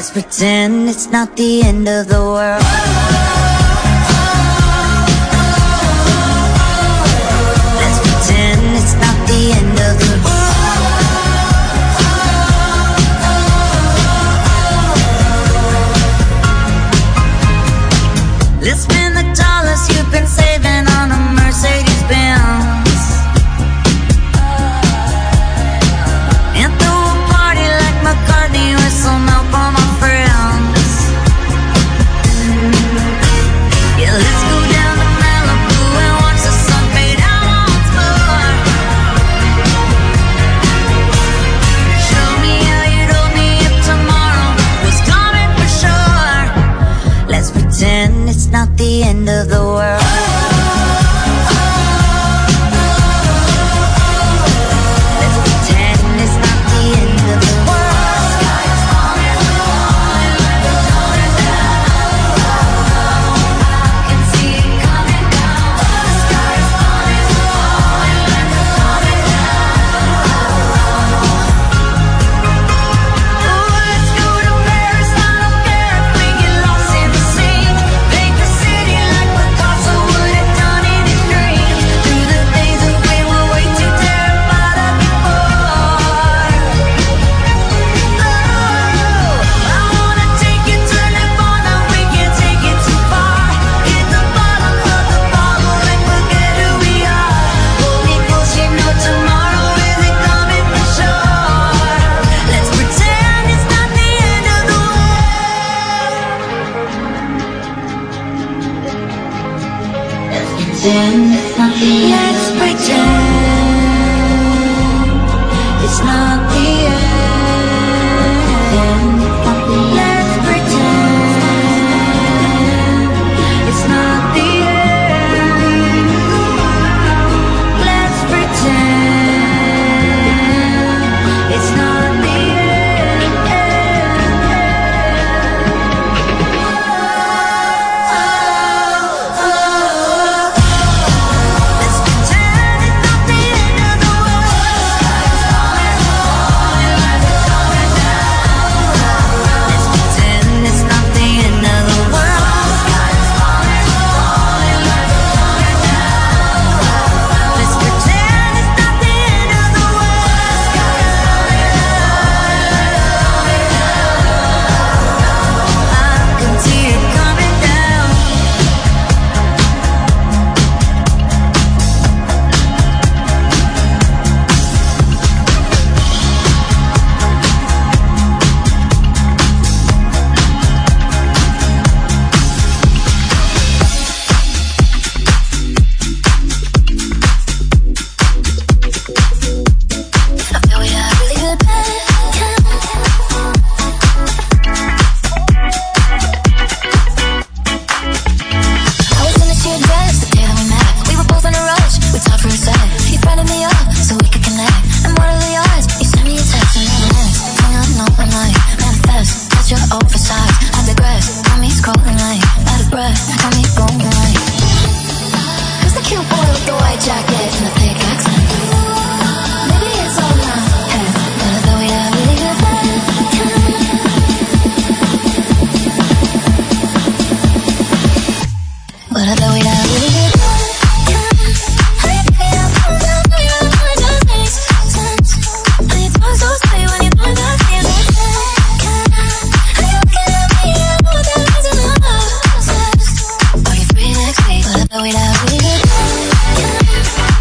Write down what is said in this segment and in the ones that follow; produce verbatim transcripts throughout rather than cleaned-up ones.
Let's pretend it's not the end of the world. Let's pretend it's not the end of the world. Let's spend the dollars you've been saving on a Mercedes Benz and throw a party like McCartney with some help from my friends. Yeah, let's go down to Malibu and watch the sun fade out once more. Show me how you told me if tomorrow was coming for sure. Let's pretend it's not the end of the world. Let's pretend it's not the end. Let's pretend it's not the end. Let's pretend it's not the Without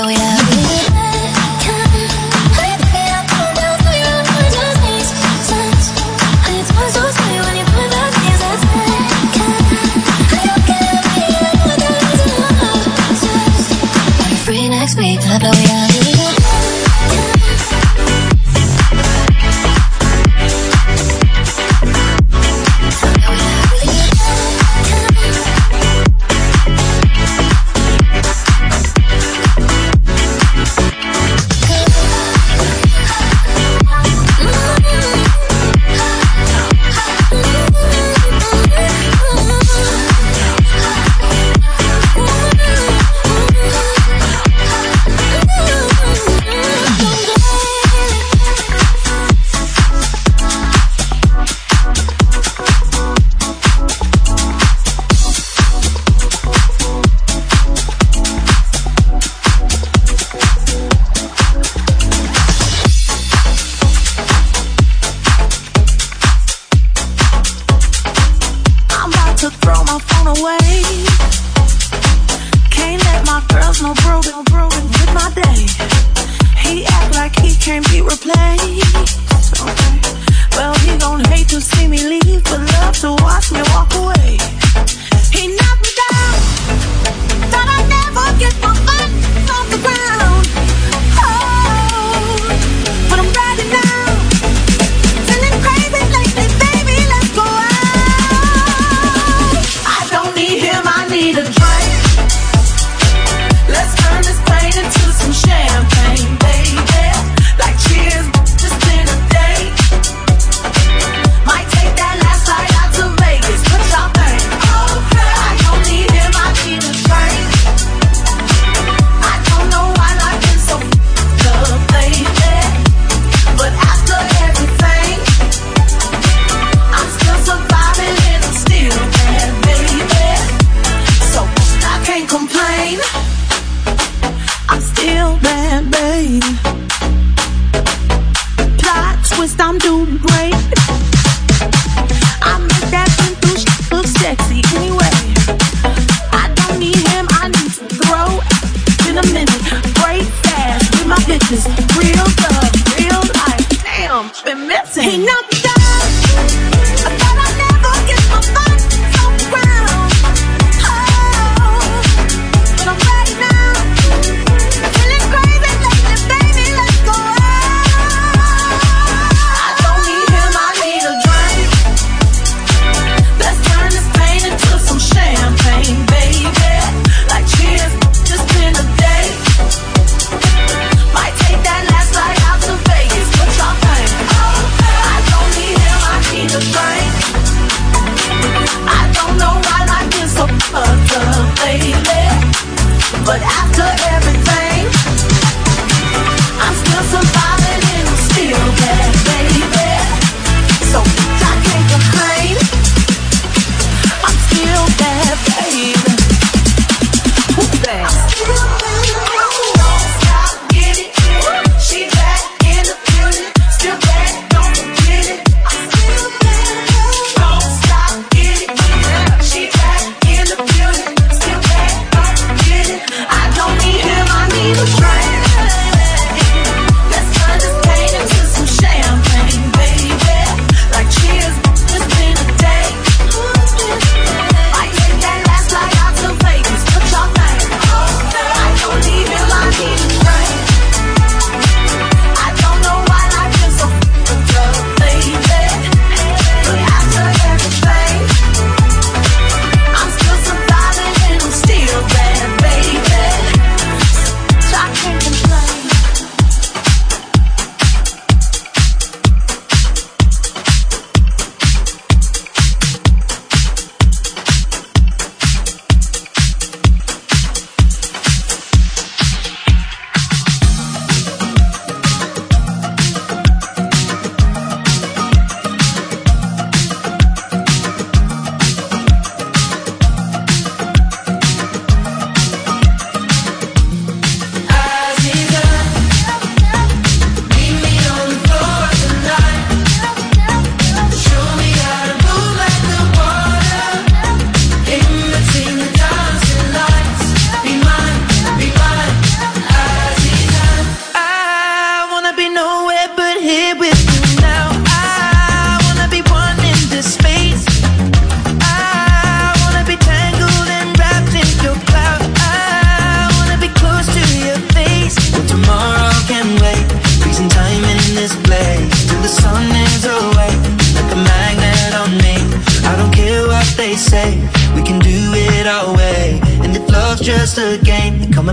Don't need him.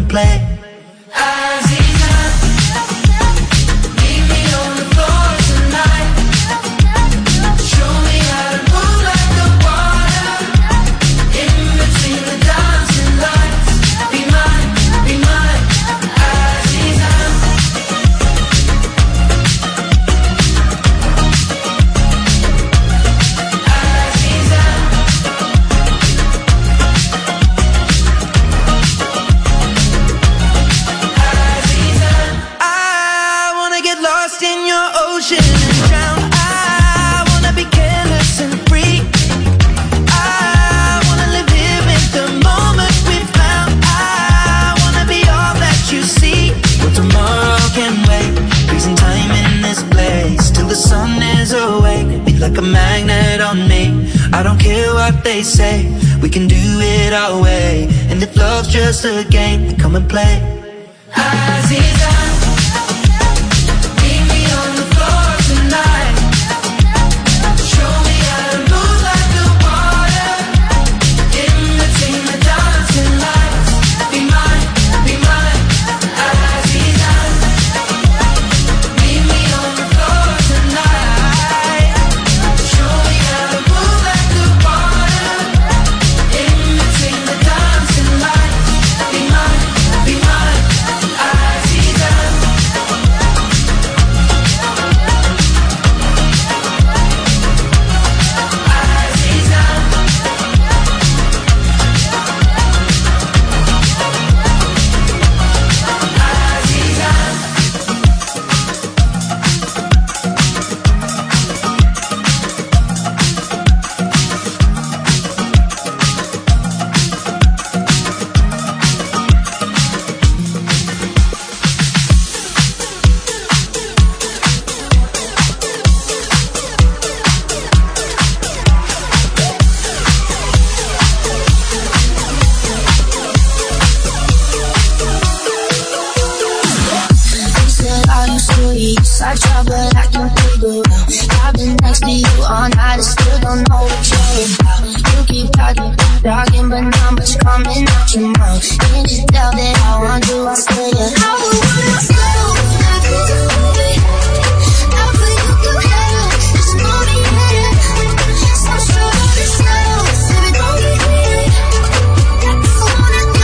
play. Like a magnet on me, I don't care what they say, we can do it our way. And if love's just a game, then come and play. Aziza, meet me on the floor tonight. Show me how to move like the water, in between the dancing lights. Be mine, be mine, Aziza. Meet me on the floor tonight. Show me how to move like the water, in between the dancing lights. Be mine, be mine, Aziza. Aziza. Aziza. I try, but I can't figure out. I've been next to you all night, I still don't know what you're about. You keep talking, talking, but not much coming out your mouth. Can't you tell that I want you, I stay at I would wanna slow like this, baby. I put you through hell, there's no beginning. So sure of yourself, baby, don't get me. I wanna go,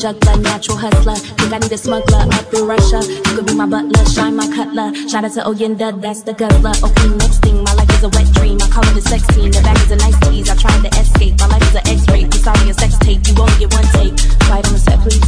juggler, natural hustler. Think I need a smuggler up in Russia. You could be my butler, shine my cutler. Shout out to Oyenda, that's the guzzler. Okay, next thing, my life is a wet dream. I call it a sex scene. The back is a nice tease. I tried to escape. My life is an X-ray. You sorry, a sex tape. You only get one take. Quiet on the set, please.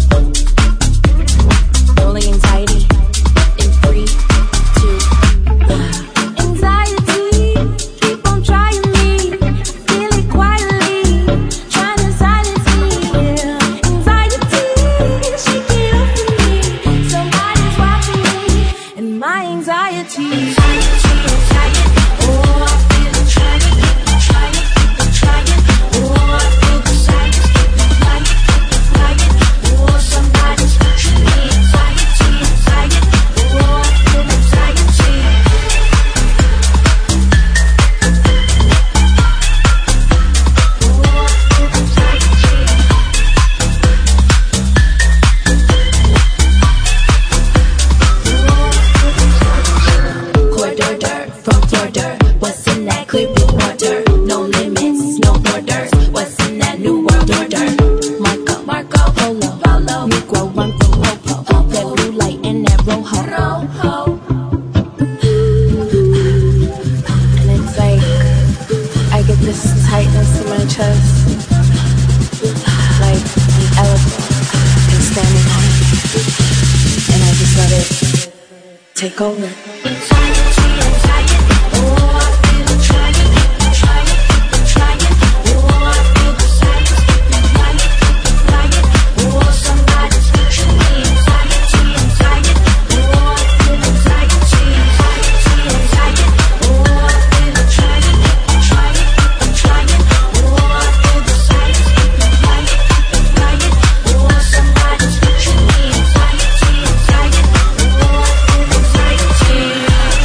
Rolling anxiety in three, two, one. Anxiety, keep on trying me. Feel it quietly, trying to silence me. Anxiety, shaking over me. Somebody's watching me, and my anxiety. Anxiety, anxiety. Oh, I feel it trying, trying, trying. Oh, I feel the silence, flying, flying. Oh, somebody's watching me. Anxiety, anxiety. Oh, I feel anxiety. Corridor from Florida. What's in that clear blue water? No limits, no borders. What's in that new world order? Marco, Marco, Polo, Polo. Negro run from Popo. That blue light and that rojo. Rojo. And it's like I get this tightness in my chest, like an elephant is standing on it, and I just let it take over. Anxiety, anxiety. Oh, I feel it trying, trying, trying. Oh, I feel the silence, flying, flying. Oh, somebody's watching me. Anxiety, anxiety. Oh, I feel anxiety, anxiety, anxiety. Oh, I feel it trying, trying, trying. Oh, I feel the silence, flying, flying. Oh, somebody's watching me. Anxiety, anxiety. Oh, I feel anxiety.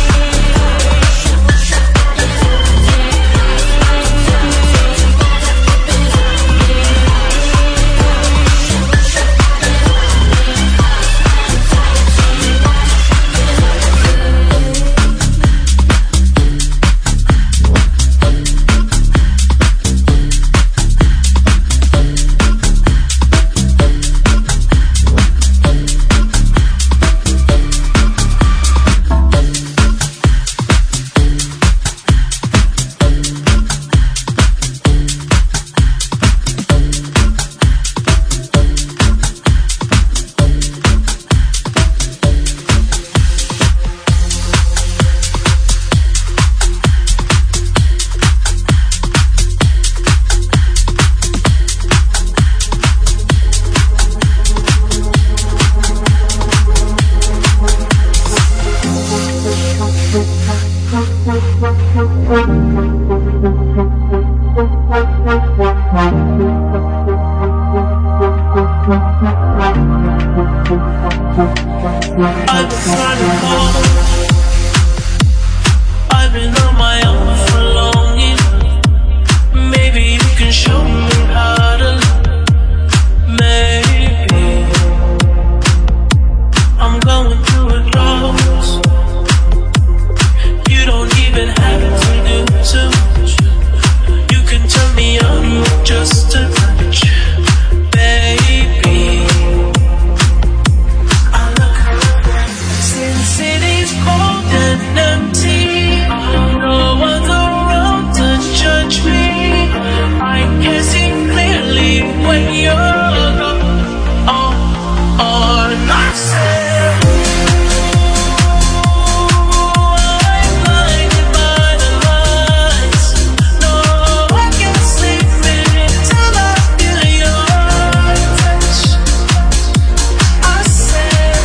I've been trying to call. I've been on my own for long enough. Maybe you can show me how to love. Maybe I'm going through a loss. You don't even have to do too much. You can turn me on with just a touch, baby. City's cold and empty. No one's around to judge me. I can see clearly when you're gone. Oh, oh, and I said, I'm blinded by the lights. No, I can't sleep until I feel your touch. I said,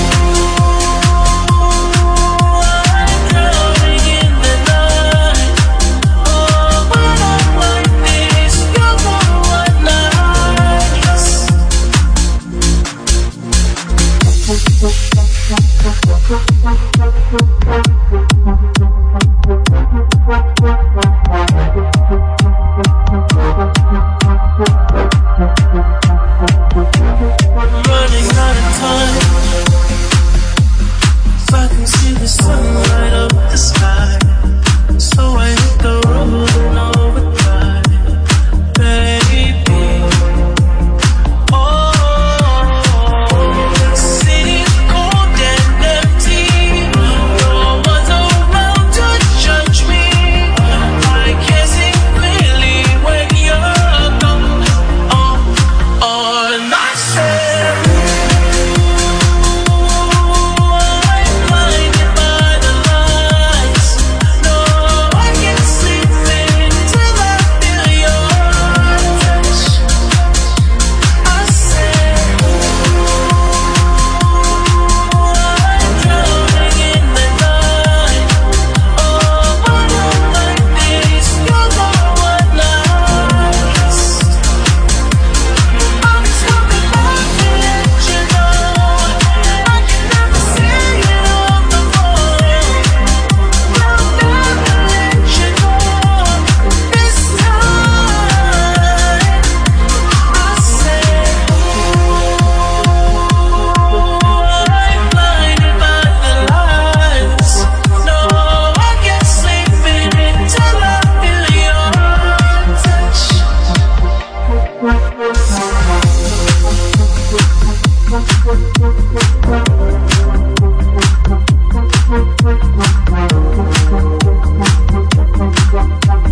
running out of time, so I can see the sun light up the sky. So I hit the road and overdrive, baby. Oh, Thank